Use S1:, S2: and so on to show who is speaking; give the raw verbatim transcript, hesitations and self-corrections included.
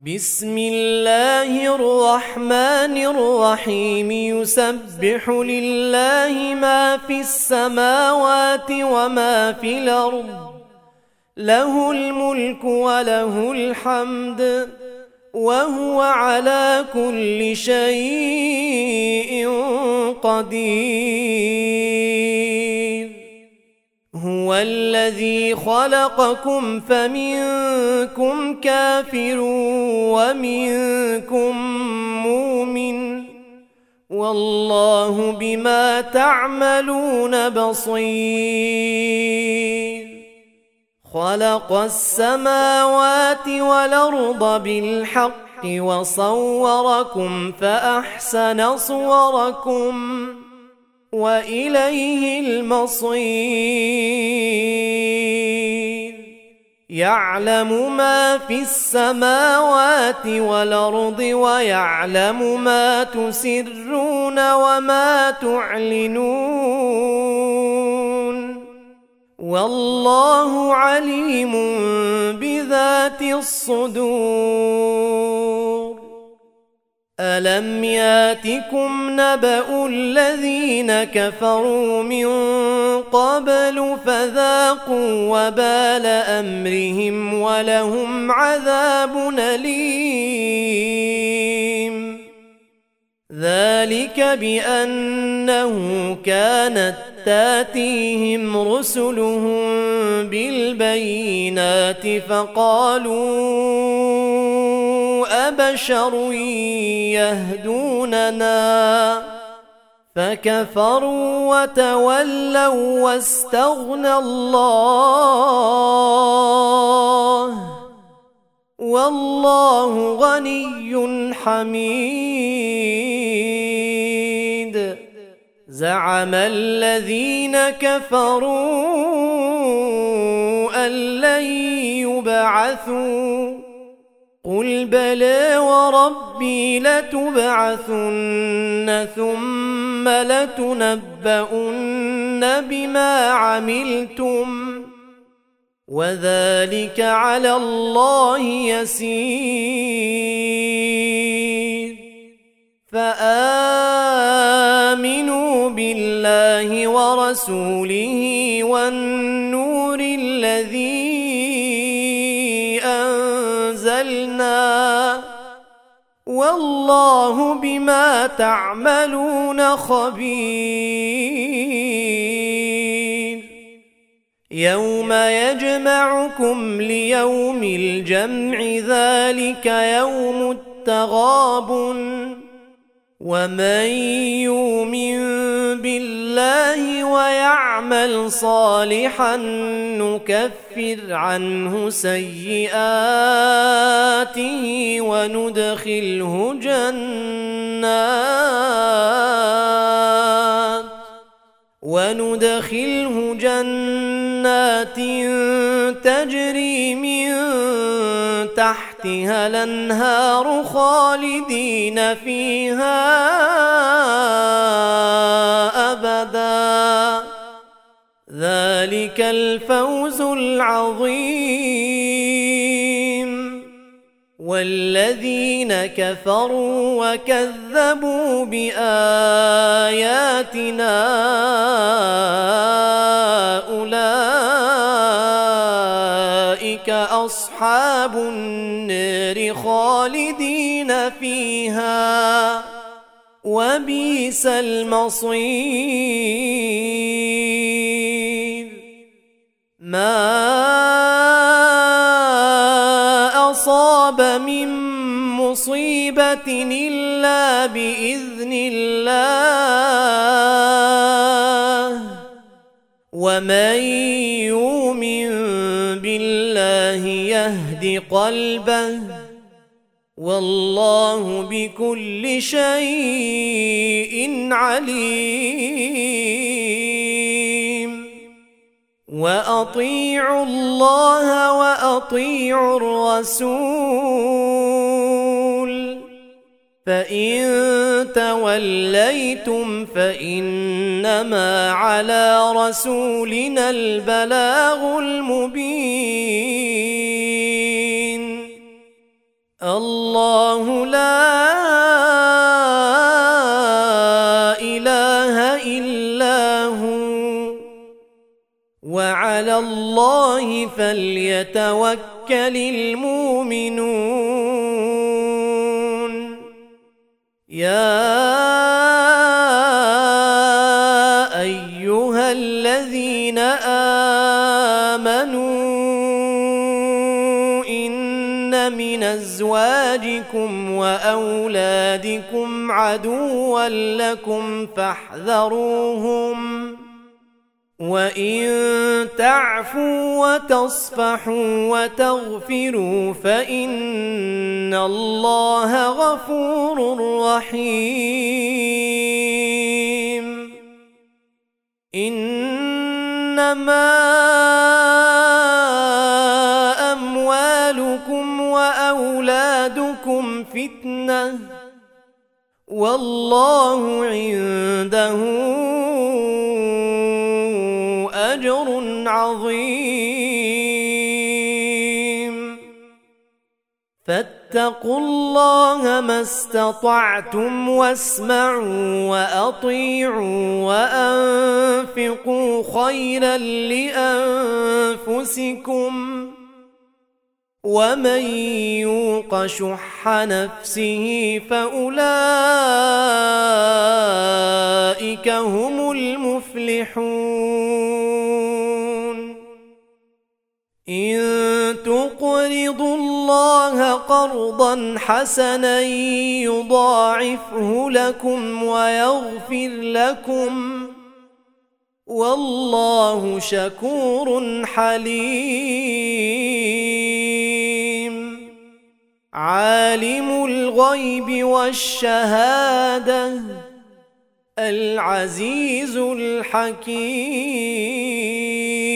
S1: بسم الله الرحمن الرحيم يسبح لله ما في السماوات وما في الأرض له الملك وله الحمد وهو على كل شيء قدير. هو الذي خلقكم فمنكم كافر ومنكم مؤمن والله بما تعملون بصير. خلق السماوات والأرض بالحق وصوركم فأحسن صوركم وإليه المصير. يعلم ما في السماوات والأرض ويعلم ما تسرون وما تعلنون والله عليم بذات الصدور. ألم ياتكم نبأ الذين كفروا من قبل فذاقوا وبال أمرهم ولهم عذاب أليم. ذلك بأنه كانت تاتيهم رسلهم بالبينات فقالوا أبشر يهدوننا فكفروا وتولوا واستغنى الله والله غني حميد. زعم الذين كفروا أن لن يبعثوا قل بلى وربي لتبعثن ثم لتنبؤن بما عملتم وذلك على الله يسير. فآمنوا بالله ورسوله والنور الذي أنزلنا والله بما تعملون خبير. يوم يجمعكم ليوم الجمع ذلك يوم التغابن ومن يؤمن بالله ويعمل صالحا نكفر عنه سيئاته وندخله جنات وندخله جنات تجري من تحتها الأنهار خالدين فيها أبدا. ذلك الفوز العظيم. والذين كفروا وكذبوا بآياتنا أولئك أصحاب النار خالدين فيها وبئس المصير. ما أصاب من مصيبة إلا بإذن الله ومن يؤمن بالله يهد قلبه والله بكل شيء عليم. وأطيعوا الله وأطيعوا الرسول فإن توليتم فإنما على رسولنا البلاغ المبين. الله لا إله إلا هو وعلى الله فليتوكل المؤمنون يا أيها الذين آمنوا إن من أزواجكم وأولادكم عدوا لكم فاحذروهم وإن تعفوا وتصفحوا وتغفروا فإن الله غفور رحيم إنما أموالكم وأولادكم فتنة والله عنده أجر عظيم فاتقوا الله ما استطعتم واسمعوا وأطيعوا وأنفقوا خيرا لأنفسكم ومن يوق شح نفسه فأولئك هم المفلحون إن تقرضوا الله قرضا حسنا يضاعفه لكم ويغفر لكم والله شكور حليم عالم الغيب والشهادة العزيز الحكيم